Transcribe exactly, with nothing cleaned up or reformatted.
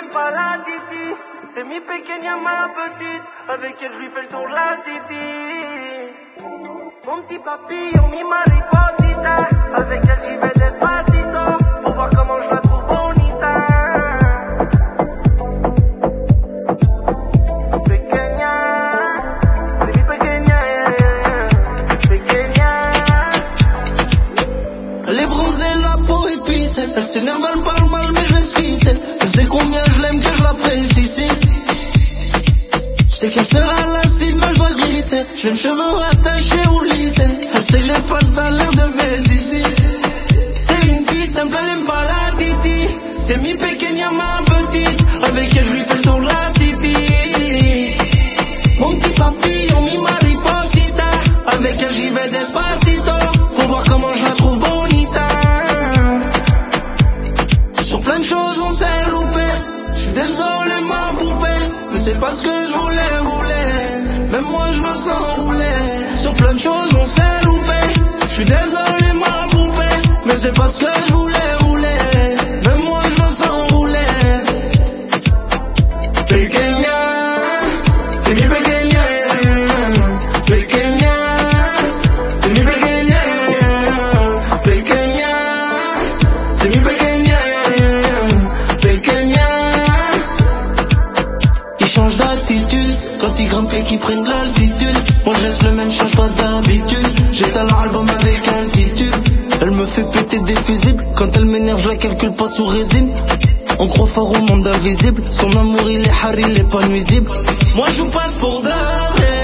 n'aime pas la titi. C'est mi pequeña ma petite, avec elle je lui fais le tour de la city. Mon petit papillon, mi mariposita, avec elle j'y vais despacito, pour voir comment je la trouve bonita. Pequeña, c'est mi pequeña, yeah, yeah, yeah. Pequeña. Elle est bronzée, la peau épicée. Elle s'énerve, elle parle mal, mais je laisse fisser. Elle sait combien je l'aime, que je l'apprécie, si. Je sais qu'elle sera la cible, mais je dois glisser. Je l'aime cheveux rattachés au lycée. Elle sait que j'ai pas le salaire de mes ici. C'est une fille simple, elle aime pas la titi. C'est mi pequeña ma petite, avec elle je lui fais le tour de la city. Mon petit papillon, mi mariposita, avec elle j'y vais despacito, faut voir comment je la trouve bonita. Sur plein de choses on s'est loupé, je suis désolé ma poupée, mais c'est pas ce que je voulais, voulais. Même moi je me sens roulé. Sur plein de choses on s'est loupé, je suis désolé ma poupée, mais c'est pas ce que je voulais, voulais. Même moi je me sens roulé. Pequeña, c'est mi pequeña, pequeña, c'est mi pequeña, pequeña, c'est mi pequeña, pequeña. Ils changent d'attitude quand ils grimpent et qu'ils prennent de l'altitude. Moi je laisse le même, change pas d'habitude. J'étale l'album avec un petit tube. Elle me fait péter des fusibles. Quand elle m'énerve je la calcule pas sous résine. On croit fort au monde invisible. Son amour il est hard, il est pas nuisible. Moi je vous passe pour de vrai.